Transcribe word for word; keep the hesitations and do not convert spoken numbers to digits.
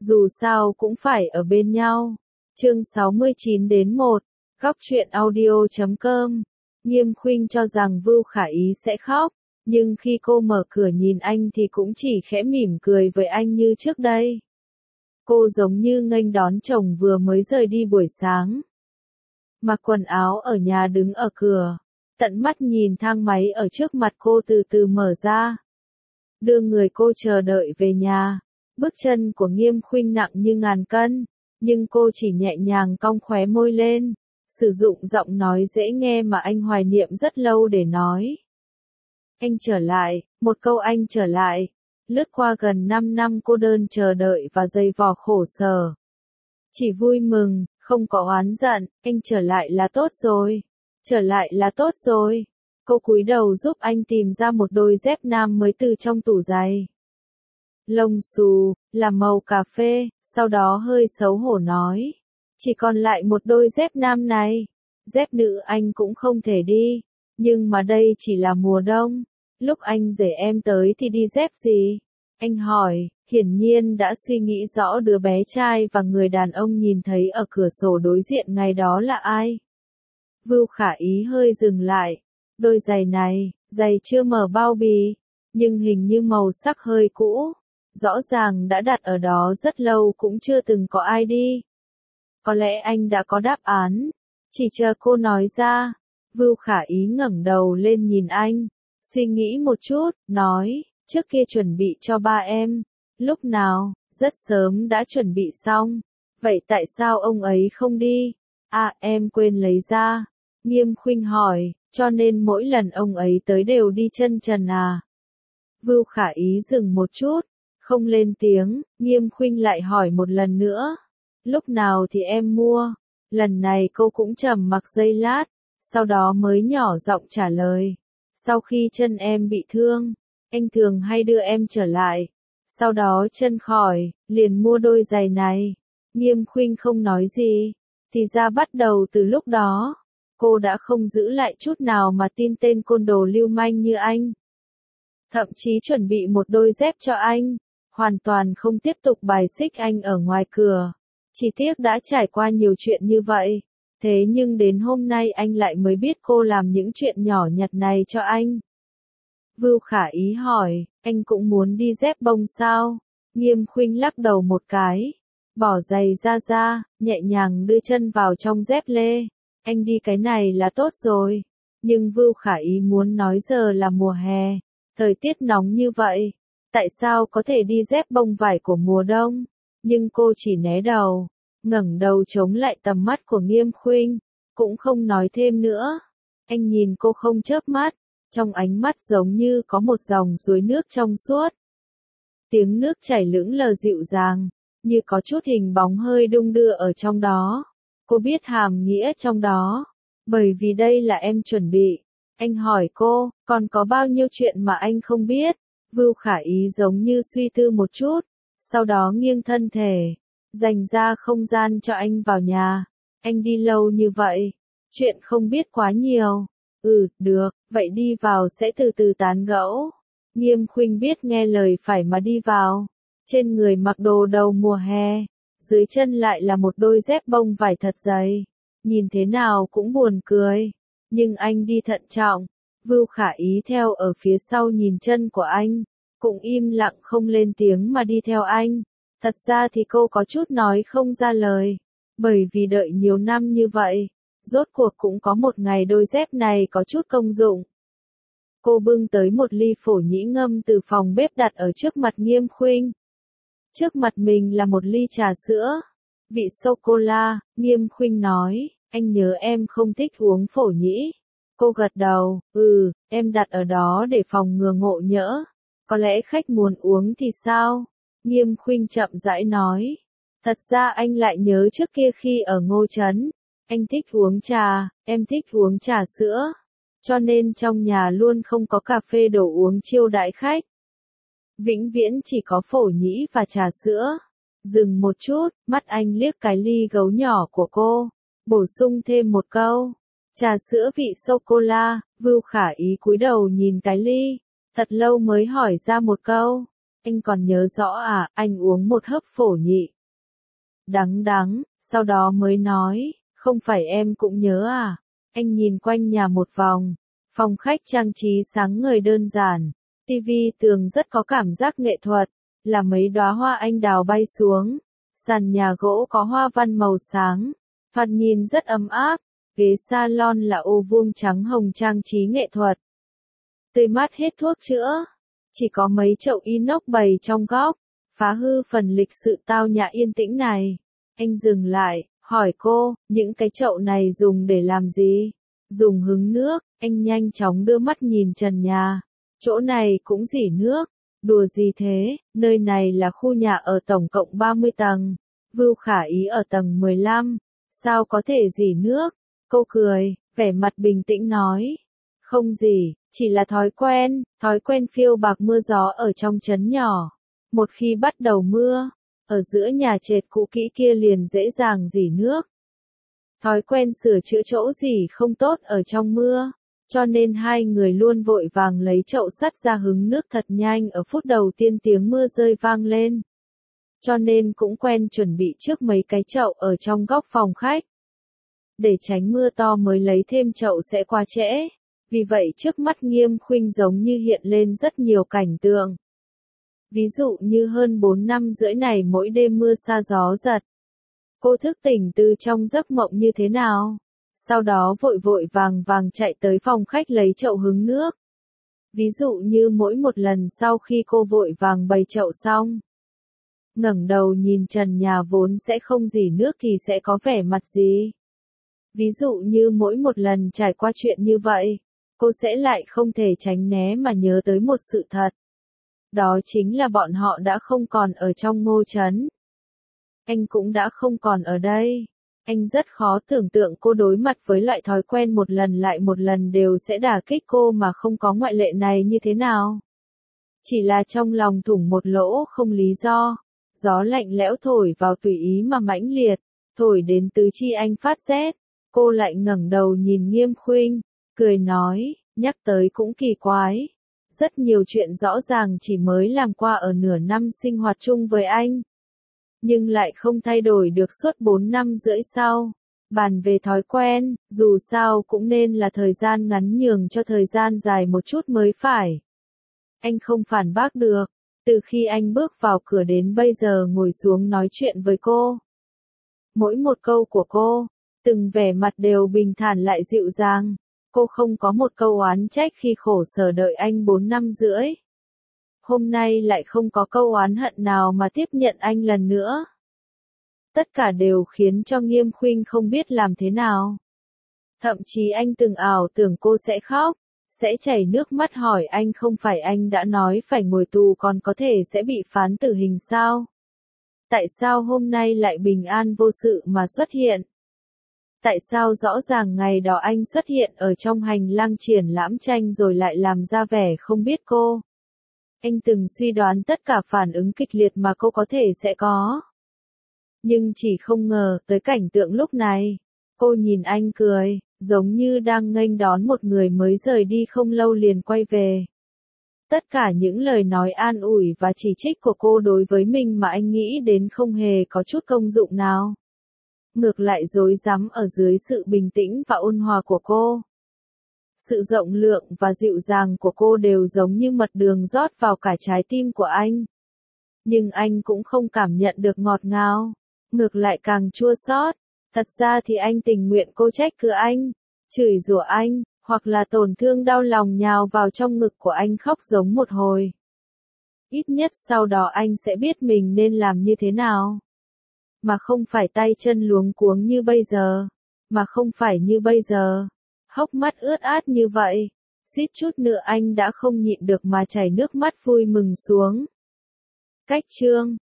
dù sao cũng phải ở bên nhau. Chương sáu mươi chín đến một, góc truyện audio chấm com. Nghiêm Khuynh cho rằng Vưu Khả Ý sẽ khóc, nhưng khi cô mở cửa nhìn anh thì cũng chỉ khẽ mỉm cười với anh như trước đây. Cô giống như nghênh đón chồng vừa mới rời đi buổi sáng. Mặc quần áo ở nhà đứng ở cửa, tận mắt nhìn thang máy ở trước mặt cô từ từ mở ra. Đưa người cô chờ đợi về nhà, bước chân của Nghiêm Khuynh nặng như ngàn cân, nhưng cô chỉ nhẹ nhàng cong khóe môi lên, sử dụng giọng nói dễ nghe mà anh hoài niệm rất lâu để nói. Anh trở lại, một câu anh trở lại, lướt qua gần năm năm cô đơn chờ đợi và dày vò khổ sở. Chỉ vui mừng, không có oán giận, anh trở lại là tốt rồi, trở lại là tốt rồi. Cô cúi đầu giúp anh tìm ra một đôi dép nam mới từ trong tủ giày. Lông xù, là màu cà phê, sau đó hơi xấu hổ nói. Chỉ còn lại một đôi dép nam này. Dép nữ anh cũng không thể đi, nhưng mà đây chỉ là mùa đông. Lúc anh rể em tới thì đi dép gì? Anh hỏi, hiển nhiên đã suy nghĩ rõ đứa bé trai và người đàn ông nhìn thấy ở cửa sổ đối diện ngày đó là ai. Vưu Khả Ý hơi dừng lại. Đôi giày này, giày chưa mở bao bì, nhưng hình như màu sắc hơi cũ. Rõ ràng đã đặt ở đó rất lâu cũng chưa từng có ai đi. Có lẽ anh đã có đáp án, chỉ chờ cô nói ra. Vưu Khả Ý ngẩng đầu lên nhìn anh, suy nghĩ một chút, nói, trước kia chuẩn bị cho ba em. Lúc nào? Rất sớm đã chuẩn bị xong. Vậy tại sao ông ấy không đi? À, em quên lấy ra. Nghiêm Khuynh hỏi, cho nên mỗi lần ông ấy tới đều đi chân trần à? Vưu Khả Ý dừng một chút, không lên tiếng. Nghiêm Khuynh lại hỏi một lần nữa. Lúc nào thì em mua? Lần này cô cũng trầm mặc giây lát, sau đó mới nhỏ giọng trả lời. Sau khi chân em bị thương, anh thường hay đưa em trở lại. Sau đó chân khỏi, liền mua đôi giày này. Nghiêm Khuynh không nói gì. Thì ra bắt đầu từ lúc đó, cô đã không giữ lại chút nào mà tin tên côn đồ lưu manh như anh. Thậm chí chuẩn bị một đôi dép cho anh, hoàn toàn không tiếp tục bài xích anh ở ngoài cửa. Chỉ tiếc đã trải qua nhiều chuyện như vậy, thế nhưng đến hôm nay anh lại mới biết cô làm những chuyện nhỏ nhặt này cho anh. Vưu Khả Ý hỏi, anh cũng muốn đi dép bông sao? Nghiêm Khuynh lắc đầu một cái, bỏ giày ra ra, nhẹ nhàng đưa chân vào trong dép lê. Anh đi cái này là tốt rồi. Nhưng Vưu Khả Ý muốn nói giờ là mùa hè, thời tiết nóng như vậy, tại sao có thể đi dép bông vải của mùa đông? Nhưng cô chỉ né đầu, ngẩng đầu chống lại tầm mắt của Nghiêm Khuynh, cũng không nói thêm nữa. Anh nhìn cô không chớp mắt, trong ánh mắt giống như có một dòng suối nước trong suốt. Tiếng nước chảy lững lờ dịu dàng, như có chút hình bóng hơi đung đưa ở trong đó. Cô biết hàm nghĩa trong đó, bởi vì đây là em chuẩn bị. Anh hỏi cô, còn có bao nhiêu chuyện mà anh không biết? Vưu Khả Ý giống như suy tư một chút, sau đó nghiêng thân thể, dành ra không gian cho anh vào nhà. Anh đi lâu như vậy, chuyện không biết quá nhiều. Ừ, được, vậy đi vào sẽ từ từ tán gẫu. Nghiêm Khuynh biết nghe lời phải mà đi vào. Trên người mặc đồ đầu mùa hè, dưới chân lại là một đôi dép bông vải thật dày. Nhìn thế nào cũng buồn cười, nhưng anh đi thận trọng. Vưu Khả Ý theo ở phía sau nhìn chân của anh, cũng im lặng không lên tiếng mà đi theo anh. Thật ra thì cô có chút nói không ra lời, bởi vì đợi nhiều năm như vậy, rốt cuộc cũng có một ngày đôi dép này có chút công dụng. Cô bưng tới một ly phổ nhĩ ngâm từ phòng bếp đặt ở trước mặt Nghiêm Khuynh. Trước mặt mình là một ly trà sữa, vị sô-cô-la. Nghiêm Khuynh nói, anh nhớ em không thích uống phổ nhĩ. Cô gật đầu, ừ, em đặt ở đó để phòng ngừa ngộ nhỡ. Có lẽ khách muốn uống thì sao? Nghiêm Khuynh chậm rãi nói. Thật ra anh lại nhớ trước kia khi ở Ngô Trấn, anh thích uống trà, em thích uống trà sữa. Cho nên trong nhà luôn không có cà phê đồ uống chiêu đãi khách. Vĩnh viễn chỉ có phổ nhĩ và trà sữa. Dừng một chút, mắt anh liếc cái ly gấu nhỏ của cô, bổ sung thêm một câu. Trà sữa vị sô-cô-la. Vưu Khả Ý cúi đầu nhìn cái ly, thật lâu mới hỏi ra một câu. Anh còn nhớ rõ à, anh uống một hớp phổ nhị. Đắng đắng, sau đó mới nói, không phải em cũng nhớ à. Anh nhìn quanh nhà một vòng, phòng khách trang trí sáng ngời đơn giản, tivi tường rất có cảm giác nghệ thuật, là mấy đóa hoa anh đào bay xuống, sàn nhà gỗ có hoa văn màu sáng, thoạt nhìn rất ấm áp, ghế salon là ô vuông trắng hồng trang trí nghệ thuật. Tươi mát hết thuốc chữa, chỉ có mấy chậu inox bày trong góc, phá hư phần lịch sự tao nhã yên tĩnh này. Anh dừng lại, hỏi cô, những cái chậu này dùng để làm gì? Dùng hứng nước, anh nhanh chóng đưa mắt nhìn trần nhà. Chỗ này cũng rỉ nước. Đùa gì thế, nơi này là khu nhà ở tổng cộng ba mươi tầng. Vưu Khả Ý ở tầng mười lăm. Sao có thể rỉ nước? Cô cười, vẻ mặt bình tĩnh nói. Không gì, chỉ là thói quen, thói quen phiêu bạc mưa gió ở trong trấn nhỏ. Một khi bắt đầu mưa, ở giữa nhà trệt cũ kỹ kia liền dễ dàng rỉ nước. Thói quen sửa chữa chỗ rỉ không tốt ở trong mưa, cho nên hai người luôn vội vàng lấy chậu sắt ra hứng nước thật nhanh ở phút đầu tiên tiếng mưa rơi vang lên. Cho nên cũng quen chuẩn bị trước mấy cái chậu ở trong góc phòng khách. Để tránh mưa to mới lấy thêm chậu sẽ quá trễ. Vì vậy trước mắt Nghiêm Khuynh giống như hiện lên rất nhiều cảnh tượng. Ví dụ như hơn bốn năm rưỡi này mỗi đêm mưa sa gió giật. Cô thức tỉnh từ trong giấc mộng như thế nào? Sau đó vội vội vàng vàng chạy tới phòng khách lấy chậu hứng nước. Ví dụ như mỗi một lần sau khi cô vội vàng bày chậu xong, ngẩng đầu nhìn trần nhà vốn sẽ không rỉ nước thì sẽ có vẻ mặt gì? Ví dụ như mỗi một lần trải qua chuyện như vậy, cô sẽ lại không thể tránh né mà nhớ tới một sự thật. Đó chính là bọn họ đã không còn ở trong Ngô Trấn. Anh cũng đã không còn ở đây. Anh rất khó tưởng tượng cô đối mặt với loại thói quen một lần lại một lần đều sẽ đả kích cô mà không có ngoại lệ này như thế nào. Chỉ là trong lòng thủng một lỗ không lý do. Gió lạnh lẽo thổi vào tùy ý mà mãnh liệt, thổi đến tứ chi anh phát rét. Cô lại ngẩng đầu nhìn Nghiêm Khuynh, cười nói, nhắc tới cũng kỳ quái. Rất nhiều chuyện rõ ràng chỉ mới làm qua ở nửa năm sinh hoạt chung với anh. Nhưng lại không thay đổi được suốt bốn năm rưỡi sau. Bàn về thói quen, dù sao cũng nên là thời gian ngắn nhường cho thời gian dài một chút mới phải. Anh không phản bác được. Từ khi anh bước vào cửa đến bây giờ ngồi xuống nói chuyện với cô. Mỗi một câu của cô, từng vẻ mặt đều bình thản lại dịu dàng. Cô không có một câu oán trách khi khổ sở đợi anh bốn năm rưỡi. Hôm nay lại không có câu oán hận nào mà tiếp nhận anh lần nữa. Tất cả đều khiến cho Nghiêm Khuynh không biết làm thế nào. Thậm chí anh từng ảo tưởng cô sẽ khóc, sẽ chảy nước mắt hỏi anh không phải anh đã nói phải ngồi tù còn có thể sẽ bị phán tử hình sao? Tại sao hôm nay lại bình an vô sự mà xuất hiện? Tại sao rõ ràng ngày đó anh xuất hiện ở trong hành lang triển lãm tranh rồi lại làm ra vẻ không biết cô? Anh từng suy đoán tất cả phản ứng kịch liệt mà cô có thể sẽ có. Nhưng chỉ không ngờ tới cảnh tượng lúc này. Cô nhìn anh cười, giống như đang nghênh đón một người mới rời đi không lâu liền quay về. Tất cả những lời nói an ủi và chỉ trích của cô đối với mình mà anh nghĩ đến không hề có chút công dụng nào. Ngược lại rối rắm ở dưới sự bình tĩnh và ôn hòa của cô. Sự rộng lượng và dịu dàng của cô đều giống như mật đường rót vào cả trái tim của anh. Nhưng anh cũng không cảm nhận được ngọt ngào, ngược lại càng chua xót. Thật ra thì anh tình nguyện cô trách cứ anh, chửi rủa anh, hoặc là tổn thương đau lòng nhào vào trong ngực của anh khóc giống một hồi. Ít nhất sau đó anh sẽ biết mình nên làm như thế nào. Mà không phải tay chân luống cuống như bây giờ. Mà không phải như bây giờ. Hốc mắt ướt át như vậy. Suýt chút nữa anh đã không nhịn được mà chảy nước mắt vui mừng xuống. Cách chương